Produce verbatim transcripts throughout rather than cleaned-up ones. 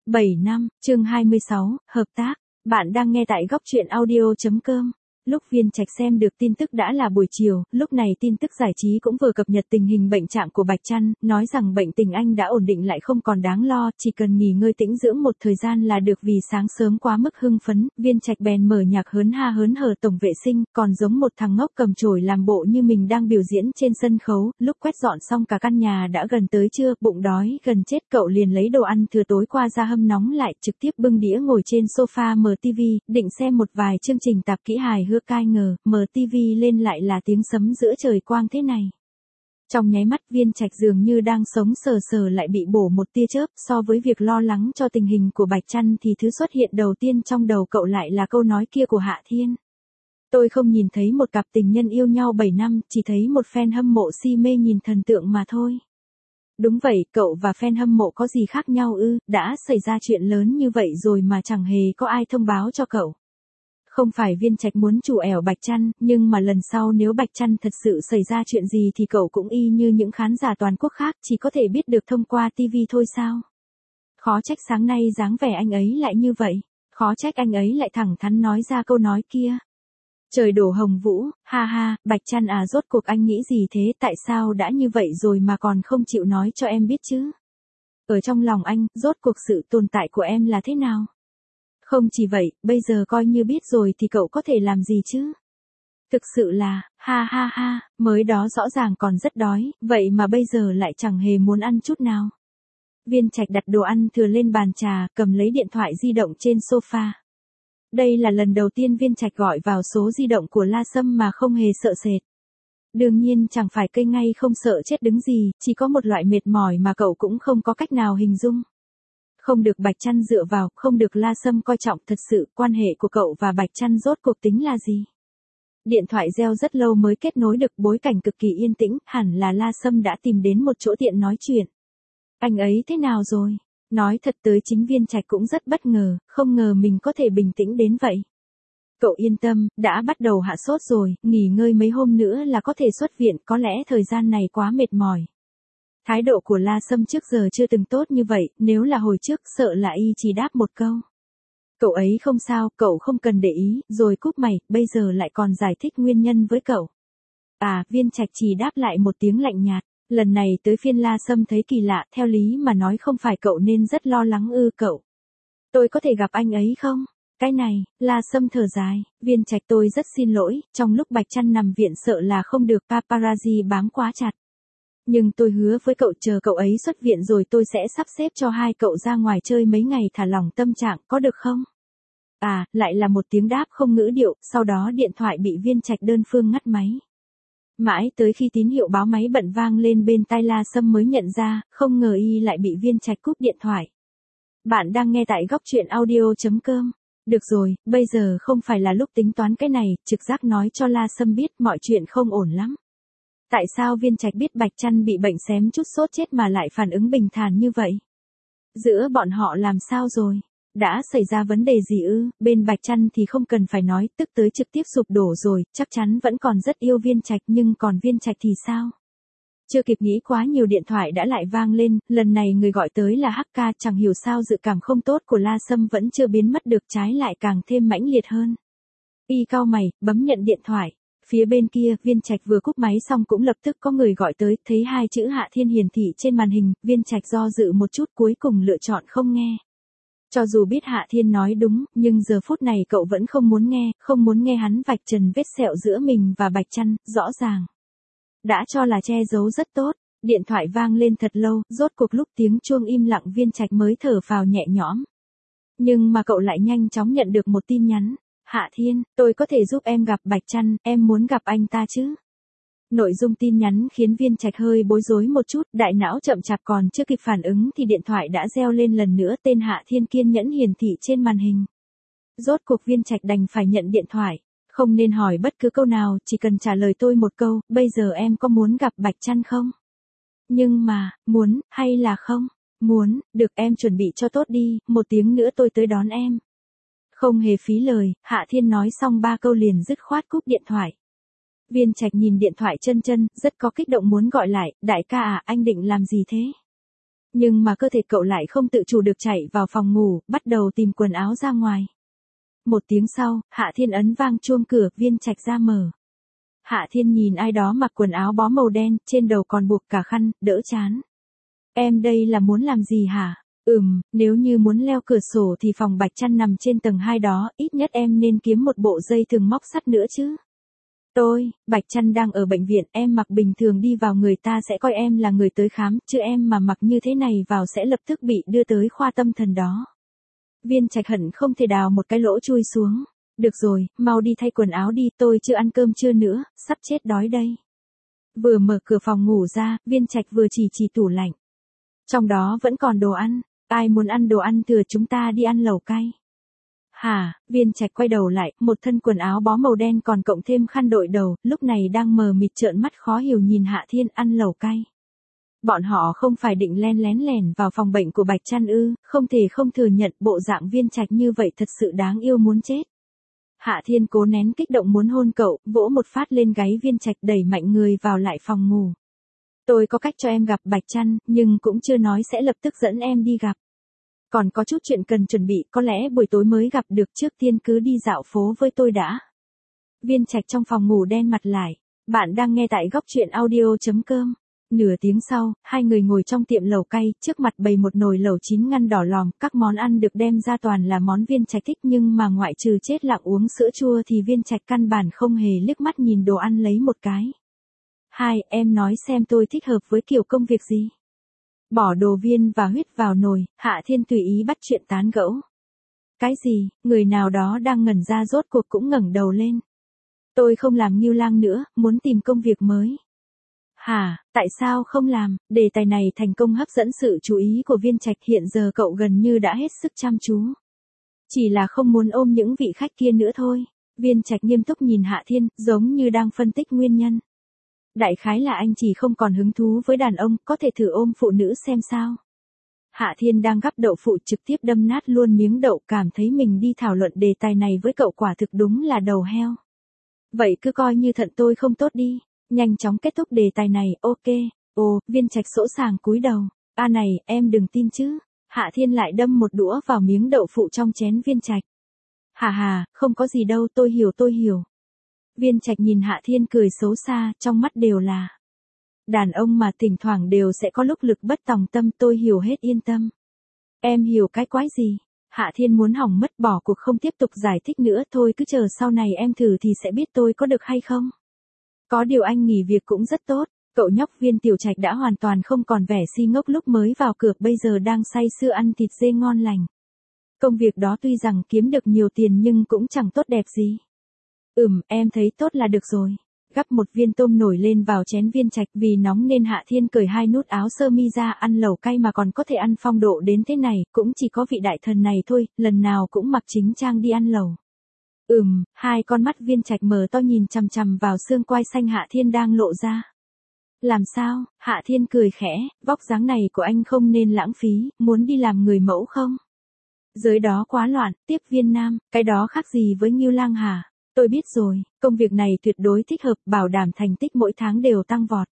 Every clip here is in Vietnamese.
bảy năm, chương hai mươi sáu, hợp tác. Bạn đang nghe tại góc truyện audio chấm com. Lúc Viên Trạch xem được tin tức đã là buổi chiều, lúc này tin tức giải trí cũng vừa cập nhật tình hình bệnh trạng của Bạch Trăn, nói rằng bệnh tình anh đã ổn định lại không còn đáng lo, chỉ cần nghỉ ngơi tĩnh dưỡng một thời gian là được. Vì sáng sớm quá mức hưng phấn, Viên Trạch bèn mở nhạc hớn ha hớn hở tổng vệ sinh, còn giống một thằng ngốc cầm chổi làm bộ như mình đang biểu diễn trên sân khấu. Lúc quét dọn xong cả căn nhà đã gần tới trưa, bụng đói gần chết, cậu liền lấy đồ ăn thừa tối qua ra hâm nóng lại, trực tiếp bưng đĩa ngồi trên sofa mở tivi, định xem một vài chương trình tạp kỹ hài hước. Cai ngờ, mở tivi lên lại là tiếng sấm giữa trời quang thế này. Trong nháy mắt Viên Trạch dường như đang sống sờ sờ lại bị bổ một tia chớp. So với việc lo lắng cho tình hình của Bạch Trăn thì thứ xuất hiện đầu tiên trong đầu cậu lại là câu nói kia của Hạ Thiên. Tôi không nhìn thấy một cặp tình nhân yêu nhau bảy năm, chỉ thấy một fan hâm mộ si mê nhìn thần tượng mà thôi. Đúng vậy, cậu và fan hâm mộ có gì khác nhau ư? Đã xảy ra chuyện lớn như vậy rồi mà chẳng hề có ai thông báo cho cậu. Không phải Viên Trạch muốn chủ ẻo Bạch Trăn, nhưng mà lần sau nếu Bạch Trăn thật sự xảy ra chuyện gì thì cậu cũng y như những khán giả toàn quốc khác, chỉ có thể biết được thông qua tivi thôi sao. Khó trách sáng nay dáng vẻ anh ấy lại như vậy, khó trách anh ấy lại thẳng thắn nói ra câu nói kia. Trời đổ hồng vũ, ha ha, Bạch Trăn à, rốt cuộc anh nghĩ gì thế, tại sao đã như vậy rồi mà còn không chịu nói cho em biết chứ? Ở trong lòng anh, rốt cuộc sự tồn tại của em là thế nào? Không chỉ vậy, bây giờ coi như biết rồi thì cậu có thể làm gì chứ? Thực sự là, ha ha ha, mới đó rõ ràng còn rất đói, vậy mà bây giờ lại chẳng hề muốn ăn chút nào. Viên Trạch đặt đồ ăn thừa lên bàn trà, cầm lấy điện thoại di động trên sofa. Đây là lần đầu tiên Viên Trạch gọi vào số di động của La Sâm mà không hề sợ sệt. Đương nhiên chẳng phải cây ngay không sợ chết đứng gì, chỉ có một loại mệt mỏi mà cậu cũng không có cách nào hình dung. Không được Bạch Trăn dựa vào, không được La Sâm coi trọng, thật sự, quan hệ của cậu và Bạch Trăn rốt cuộc tính là gì? Điện thoại reo rất lâu mới kết nối được, bối cảnh cực kỳ yên tĩnh, hẳn là La Sâm đã tìm đến một chỗ tiện nói chuyện. Anh ấy thế nào rồi? Nói thật tới chính Viên Trạch cũng rất bất ngờ, không ngờ mình có thể bình tĩnh đến vậy. Cậu yên tâm, đã bắt đầu hạ sốt rồi, nghỉ ngơi mấy hôm nữa là có thể xuất viện, có lẽ thời gian này quá mệt mỏi. Thái độ của La Sâm trước giờ chưa từng tốt như vậy, nếu là hồi trước sợ là y chỉ đáp một câu. Cậu ấy không sao, cậu không cần để ý, rồi cúp mày, bây giờ lại còn giải thích nguyên nhân với cậu. À, Viên Trạch chỉ đáp lại một tiếng lạnh nhạt, lần này tới phiên La Sâm thấy kỳ lạ, theo lý mà nói không phải cậu nên rất lo lắng ư cậu. Tôi có thể gặp anh ấy không? Cái này, La Sâm thở dài, Viên Trạch tôi rất xin lỗi, trong lúc Bạch Trăn nằm viện sợ là không được paparazzi bám quá chặt. Nhưng tôi hứa với cậu chờ cậu ấy xuất viện rồi tôi sẽ sắp xếp cho hai cậu ra ngoài chơi mấy ngày thả lỏng tâm trạng, có được không? À, lại là một tiếng đáp không ngữ điệu, sau đó điện thoại bị Viên Trạch đơn phương ngắt máy. Mãi tới khi tín hiệu báo máy bận vang lên bên tai La Sâm mới nhận ra, không ngờ y lại bị Viên Trạch cúp điện thoại. Bạn đang nghe tại góc truyện audio chấm com. Được rồi, bây giờ không phải là lúc tính toán cái này, trực giác nói cho La Sâm biết mọi chuyện không ổn lắm. Tại sao Viên Trạch biết Bạch Trăn bị bệnh xém chút sốt chết mà lại phản ứng bình thản như vậy? Giữa bọn họ làm sao rồi? Đã xảy ra vấn đề gì ư? Bên Bạch Trăn thì không cần phải nói, tức tới trực tiếp sụp đổ rồi, chắc chắn vẫn còn rất yêu Viên Trạch, nhưng còn Viên Trạch thì sao? Chưa kịp nghĩ quá nhiều điện thoại đã lại vang lên, lần này người gọi tới là Hắc Ca, chẳng hiểu sao dự cảm không tốt của La Sâm vẫn chưa biến mất được, trái lại càng thêm mãnh liệt hơn. Y cau mày, bấm nhận điện thoại. Phía bên kia, Viên Trạch vừa cúp máy xong cũng lập tức có người gọi tới, thấy hai chữ Hạ Thiên hiển thị trên màn hình, Viên Trạch do dự một chút cuối cùng lựa chọn không nghe. Cho dù biết Hạ Thiên nói đúng, nhưng giờ phút này cậu vẫn không muốn nghe, không muốn nghe hắn vạch trần vết sẹo giữa mình và Bạch Trăn, rõ ràng. Đã cho là che giấu rất tốt, điện thoại vang lên thật lâu, rốt cuộc lúc tiếng chuông im lặng Viên Trạch mới thở phào nhẹ nhõm. Nhưng mà cậu lại nhanh chóng nhận được một tin nhắn. Hạ Thiên, tôi có thể giúp em gặp Bạch Trăn, em muốn gặp anh ta chứ? Nội dung tin nhắn khiến Viên Trạch hơi bối rối một chút, đại não chậm chạp còn chưa kịp phản ứng thì điện thoại đã reo lên lần nữa, tên Hạ Thiên kiên nhẫn hiển thị trên màn hình. Rốt cuộc Viên Trạch đành phải nhận điện thoại, không nên hỏi bất cứ câu nào, chỉ cần trả lời tôi một câu, bây giờ em có muốn gặp Bạch Trăn không? Nhưng mà, muốn, hay là không? Muốn, được em chuẩn bị cho tốt đi, một tiếng nữa tôi tới đón em. Không hề phí lời, Hạ Thiên nói xong ba câu liền dứt khoát cúp điện thoại. Viên Trạch nhìn điện thoại chân chân, rất có kích động muốn gọi lại, đại ca à, anh định làm gì thế? Nhưng mà cơ thể cậu lại không tự chủ được chạy vào phòng ngủ, bắt đầu tìm quần áo ra ngoài. Một tiếng sau, Hạ Thiên ấn vang chuông cửa, Viên Trạch ra mở. Hạ Thiên nhìn ai đó mặc quần áo bó màu đen, trên đầu còn buộc cả khăn, đỡ chán. Em đây là muốn làm gì hả? Ừm, nếu như muốn leo cửa sổ thì phòng Bạch Trăn nằm trên tầng hai đó, ít nhất em nên kiếm một bộ dây thừng móc sắt nữa chứ. Tôi, Bạch Trăn đang ở bệnh viện, em mặc bình thường đi vào người ta sẽ coi em là người tới khám, chứ em mà mặc như thế này vào sẽ lập tức bị đưa tới khoa tâm thần đó. Viên Trạch hận không thể đào một cái lỗ chui xuống. Được rồi, mau đi thay quần áo đi, tôi chưa ăn cơm trưa nữa, sắp chết đói đây. Vừa mở cửa phòng ngủ ra, Viên Trạch vừa chỉ chỉ tủ lạnh. Trong đó vẫn còn đồ ăn, ai muốn ăn đồ ăn thừa chúng ta đi ăn lẩu cay. Hả, Viên Trạch quay đầu lại, một thân quần áo bó màu đen còn cộng thêm khăn đội đầu, lúc này đang mờ mịt trợn mắt khó hiểu nhìn Hạ Thiên ăn lẩu cay. Bọn họ không phải định len lén lẻn vào phòng bệnh của Bạch Trăn ư, không thể không thừa nhận bộ dạng Viên Trạch như vậy thật sự đáng yêu muốn chết. Hạ Thiên cố nén kích động muốn hôn cậu, vỗ một phát lên gáy Viên Trạch đẩy mạnh người vào lại phòng ngủ. Tôi có cách cho em gặp Bạch Trăn, nhưng cũng chưa nói sẽ lập tức dẫn em đi gặp. Còn có chút chuyện cần chuẩn bị, có lẽ buổi tối mới gặp được, trước tiên cứ đi dạo phố với tôi đã. Viên Trạch trong phòng ngủ đen mặt lại. Bạn đang nghe tại góc truyện audio chấm com. Nửa tiếng sau, hai người ngồi trong tiệm lẩu cay, trước mặt bày một nồi lẩu chín ngăn đỏ lòm, các món ăn được đem ra toàn là món Viên Trạch thích, nhưng mà ngoại trừ chết lặng uống sữa chua thì Viên Trạch căn bản không hề liếc mắt nhìn đồ ăn lấy một cái. Hai, em nói xem tôi thích hợp với kiểu công việc gì? Bỏ đồ viên và huyết vào nồi, Hạ Thiên tùy ý bắt chuyện tán gẫu. Cái gì, người nào đó đang ngẩn ra rốt cuộc cũng ngẩng đầu lên. Tôi không làm Ngưu Lang nữa, muốn tìm công việc mới. Hả, tại sao không làm? Đề tài này thành công hấp dẫn sự chú ý của Viên Trạch, hiện giờ cậu gần như đã hết sức chăm chú. Chỉ là không muốn ôm những vị khách kia nữa thôi. Viên Trạch nghiêm túc nhìn Hạ Thiên, giống như đang phân tích nguyên nhân. Đại khái là anh chỉ không còn hứng thú với đàn ông, có thể thử ôm phụ nữ xem sao. Hạ Thiên đang gắp đậu phụ trực tiếp đâm nát luôn miếng đậu, cảm thấy mình đi thảo luận đề tài này với cậu quả thực đúng là đầu heo. Vậy cứ coi như thận tôi không tốt đi. Nhanh chóng kết thúc đề tài này, ok. Ồ, Viên Trạch sỗ sàng cúi đầu. A này, em đừng tin chứ. Hạ Thiên lại đâm một đũa vào miếng đậu phụ trong chén Viên Trạch. Hà hà, không có gì đâu, tôi hiểu tôi hiểu. Viên Trạch nhìn Hạ Thiên cười xấu xa, trong mắt đều là. Đàn ông mà thỉnh thoảng đều sẽ có lúc lực bất tòng tâm, tôi hiểu hết, yên tâm. Em hiểu cái quái gì? Hạ Thiên muốn hỏng mất, bỏ cuộc không tiếp tục giải thích nữa, thôi cứ chờ sau này em thử thì sẽ biết tôi có được hay không. Có điều anh nghỉ việc cũng rất tốt, cậu nhóc Viên Tiểu Trạch đã hoàn toàn không còn vẻ si ngốc lúc mới vào cửa, bây giờ đang say sưa ăn thịt dê ngon lành. Công việc đó tuy rằng kiếm được nhiều tiền nhưng cũng chẳng tốt đẹp gì. Ừm, em thấy tốt là được rồi. Gắp một viên tôm nổi lên vào chén Viên Trạch, vì nóng nên Hạ Thiên cởi hai nút áo sơ mi ra, ăn lẩu cay mà còn có thể ăn phong độ đến thế này, cũng chỉ có vị đại thần này thôi, lần nào cũng mặc chính trang đi ăn lẩu. Ừm, hai con mắt Viên Trạch mở to nhìn chằm chằm vào xương quai xanh Hạ Thiên đang lộ ra. Làm sao? Hạ Thiên cười khẽ, vóc dáng này của anh không nên lãng phí, muốn đi làm người mẫu không? Giới đó quá loạn, tiếp viên nam, cái đó khác gì với Ngưu Lang hả? Tôi biết rồi, công việc này tuyệt đối thích hợp, bảo đảm thành tích mỗi tháng đều tăng vọt.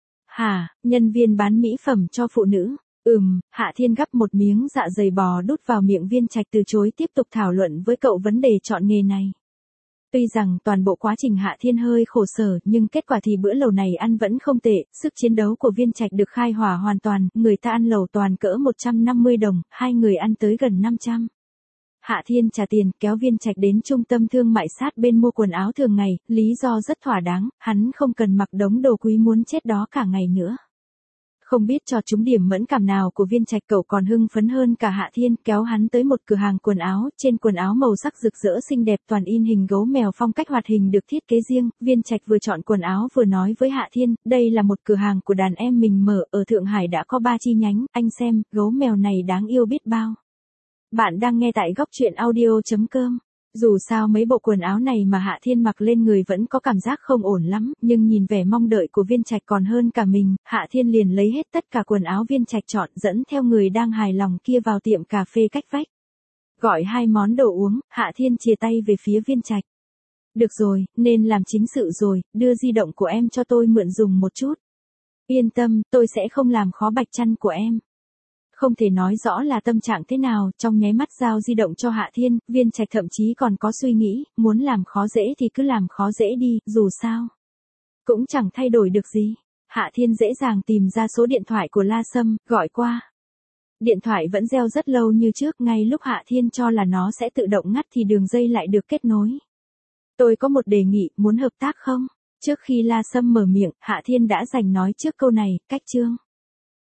Hả, nhân viên bán mỹ phẩm cho phụ nữ? Ừm, Hạ Thiên gắp một miếng dạ dày bò đút vào miệng Viên Trạch, từ chối tiếp tục thảo luận với cậu vấn đề chọn nghề này. Tuy rằng toàn bộ quá trình Hạ Thiên hơi khổ sở, nhưng kết quả thì bữa lẩu này ăn vẫn không tệ, sức chiến đấu của Viên Trạch được khai hỏa hoàn toàn, người ta ăn lẩu toàn cỡ một trăm năm mươi đồng, hai người ăn tới gần năm trăm. Hạ Thiên trả tiền, kéo Viên Trạch đến trung tâm thương mại sát bên mua quần áo thường ngày, lý do rất thỏa đáng, hắn không cần mặc đống đồ quý muốn chết đó cả ngày nữa. Không biết cho chúng điểm mẫn cảm nào của Viên Trạch, cậu còn hưng phấn hơn cả Hạ Thiên, kéo hắn tới một cửa hàng quần áo, trên quần áo màu sắc rực rỡ xinh đẹp toàn in hình gấu mèo phong cách hoạt hình được thiết kế riêng, Viên Trạch vừa chọn quần áo vừa nói với Hạ Thiên, đây là một cửa hàng của đàn em mình mở, ở Thượng Hải đã có ba chi nhánh, anh xem, gấu mèo này đáng yêu biết bao. Bạn đang nghe tại góc truyện audio chấm com. Dù sao mấy bộ quần áo này mà Hạ Thiên mặc lên người vẫn có cảm giác không ổn lắm, nhưng nhìn vẻ mong đợi của Viên Trạch còn hơn cả mình, Hạ Thiên liền lấy hết tất cả quần áo Viên Trạch chọn, dẫn theo người đang hài lòng kia vào tiệm cà phê cách vách. Gọi hai món đồ uống, Hạ Thiên chìa tay về phía Viên Trạch. Được rồi, nên làm chính sự rồi, đưa di động của em cho tôi mượn dùng một chút. Yên tâm, tôi sẽ không làm khó Bạch Trăn của em. Không thể nói rõ là tâm trạng thế nào, trong nháy mắt giao di động cho Hạ Thiên, Viên Trạch thậm chí còn có suy nghĩ, muốn làm khó dễ thì cứ làm khó dễ đi, dù sao cũng chẳng thay đổi được gì. Hạ Thiên dễ dàng tìm ra số điện thoại của La Sâm, gọi qua. Điện thoại vẫn reo rất lâu như trước, ngay lúc Hạ Thiên cho là nó sẽ tự động ngắt thì đường dây lại được kết nối. Tôi có một đề nghị, muốn hợp tác không? Trước khi La Sâm mở miệng, Hạ Thiên đã giành nói trước câu này, cách chương.